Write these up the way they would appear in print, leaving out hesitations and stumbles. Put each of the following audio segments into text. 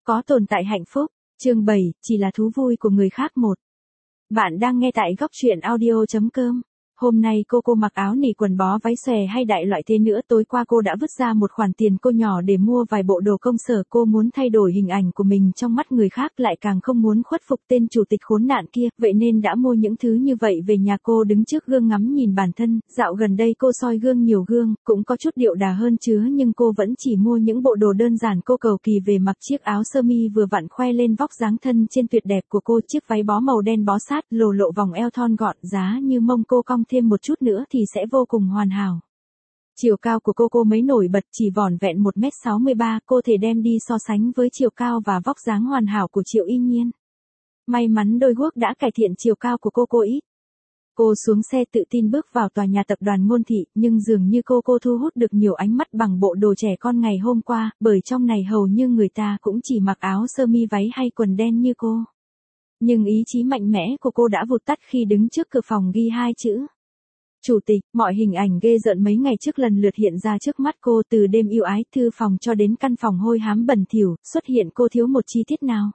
Có tồn tại hạnh phúc. Chương 7, chỉ là thú vui của người khác một. Bạn đang nghe tại góc truyện audio.com. Hôm nay cô mặc áo nỉ quần bó váy xòe hay đại loại thế nữa. Tối qua cô đã vứt ra một khoản tiền cô nhỏ để mua vài bộ đồ công sở. Cô muốn thay đổi hình ảnh của mình trong mắt người khác, lại càng không muốn khuất phục tên chủ tịch khốn nạn kia. Vậy nên đã mua những thứ như vậy về nhà. Cô đứng trước gương ngắm nhìn bản thân. Dạo gần đây cô soi gương nhiều gương, cũng có chút điệu đà hơn chứa, nhưng cô vẫn chỉ mua những bộ đồ đơn giản. Cô cầu kỳ về mặc chiếc áo sơ mi vừa vặn khoe lên vóc dáng thân trên tuyệt đẹp của cô. Chiếc váy bó màu đen bó sát, lộ vòng eo thon gọn, giá như mông cô cong thêm một chút nữa thì sẽ vô cùng hoàn hảo. Chiều cao của cô mới nổi bật, chỉ vỏn vẹn 1m63, cô thể đem đi so sánh với chiều cao và vóc dáng hoàn hảo của Triệu Y Nhiên. May mắn đôi guốc đã cải thiện chiều cao của cô ít. Cô xuống xe tự tin bước vào tòa nhà tập đoàn Ngôn Thị, nhưng dường như cô thu hút được nhiều ánh mắt bằng bộ đồ trẻ con ngày hôm qua, bởi trong này hầu như người ta cũng chỉ mặc áo sơ mi váy hay quần đen như cô. Nhưng ý chí mạnh mẽ của cô đã vụt tắt khi đứng trước cửa phòng ghi hai chữ Chủ tịch. Mọi hình ảnh ghê rợn mấy ngày trước lần lượt hiện ra trước mắt cô, từ đêm yêu ái, thư phòng cho đến căn phòng hôi hám bẩn thỉu, xuất hiện cô thiếu một chi tiết nào.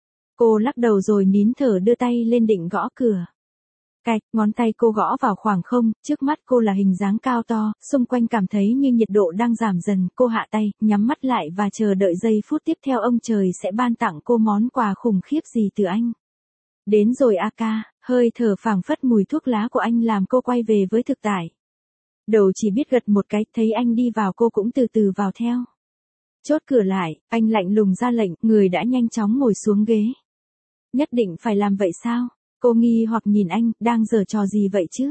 Cô lắc đầu rồi nín thở đưa tay lên định gõ cửa. Cạch, ngón tay cô gõ vào khoảng không, trước mắt cô là hình dáng cao to, xung quanh cảm thấy như nhiệt độ đang giảm dần. Cô hạ tay, nhắm mắt lại và chờ đợi giây phút tiếp theo ông trời sẽ ban tặng cô món quà khủng khiếp gì từ anh. Đến rồi a ca, hơi thở phảng phất mùi thuốc lá của anh làm cô quay về với thực tại. Đầu chỉ biết gật một cái, thấy anh đi vào cô cũng từ từ vào theo. Chốt cửa lại, anh lạnh lùng ra lệnh, người đã nhanh chóng ngồi xuống ghế. Nhất định phải làm vậy sao? Cô nghi hoặc nhìn anh, đang giở trò gì vậy chứ?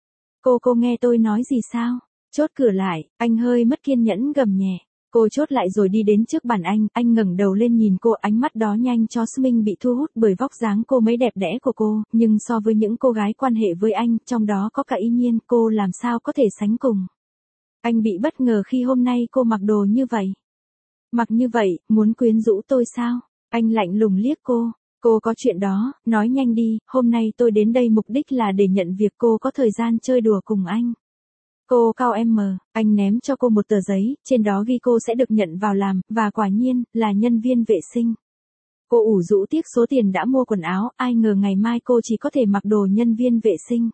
Cô nghe tôi nói gì sao? Chốt cửa lại, anh hơi mất kiên nhẫn gầm nhẹ. Cô chốt lại rồi đi đến trước bàn anh ngẩng đầu lên nhìn cô, ánh mắt đó nhanh cho Minh bị thu hút bởi vóc dáng cô mấy đẹp đẽ của cô, nhưng so với những cô gái quan hệ với anh, trong đó có cả Y Nhiên, cô làm sao có thể sánh cùng. Anh bị bất ngờ khi hôm nay cô mặc đồ như vậy. Mặc như vậy, muốn quyến rũ tôi sao? Anh lạnh lùng liếc cô. Cô có chuyện đó, nói nhanh đi, hôm nay tôi đến đây mục đích là để nhận việc. Cô có thời gian chơi đùa cùng anh. Cô cao anh ném cho cô một tờ giấy, trên đó ghi cô sẽ được nhận vào làm, và quả nhiên, là nhân viên vệ sinh. Cô ủ rũ tiếc số tiền đã mua quần áo, ai ngờ ngày mai cô chỉ có thể mặc đồ nhân viên vệ sinh.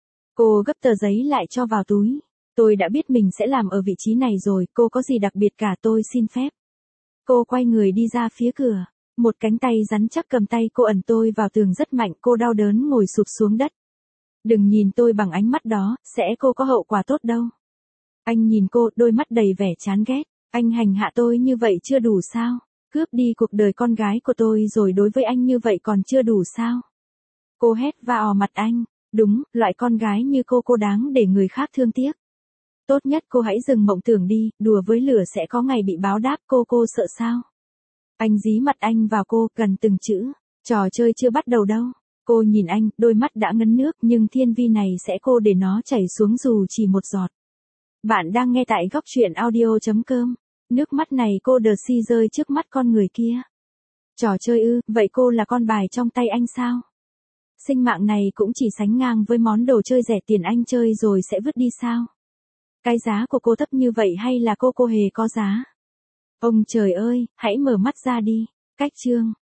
Cô gấp tờ giấy lại cho vào túi. Tôi đã biết mình sẽ làm ở vị trí này rồi, cô có gì đặc biệt cả, tôi xin phép. Cô quay người đi ra phía cửa. Một cánh tay rắn chắc cầm tay cô ẩn tôi vào tường rất mạnh, cô đau đớn ngồi sụp xuống đất. Đừng nhìn tôi bằng ánh mắt đó, cô có hậu quả tốt đâu. Anh nhìn cô, đôi mắt đầy vẻ chán ghét. Anh hành hạ tôi như vậy chưa đủ sao? Cướp đi cuộc đời con gái của tôi rồi đối với anh như vậy còn chưa đủ sao? Cô hét và ò mặt anh. Đúng, loại con gái như cô đáng để người khác thương tiếc. Tốt nhất cô hãy dừng mộng tưởng đi, đùa với lửa sẽ có ngày bị báo đáp. Cô sợ sao? Anh dí mặt anh vào cô, gần từng chữ. Trò chơi chưa bắt đầu đâu. Cô nhìn anh, đôi mắt đã ngấn nước, nhưng thiên vi này cô để nó chảy xuống dù chỉ một giọt. Bạn đang nghe tại góc truyện audio.com. Nước mắt này cô đờ si rơi trước mắt con người kia. Trò chơi ư, vậy cô là con bài trong tay anh sao? Sinh mạng này cũng chỉ sánh ngang với món đồ chơi rẻ tiền anh chơi rồi sẽ vứt đi sao? Cái giá của cô thấp như vậy hay là cô hề có giá? Ông trời ơi, hãy mở mắt ra đi. Cách chương.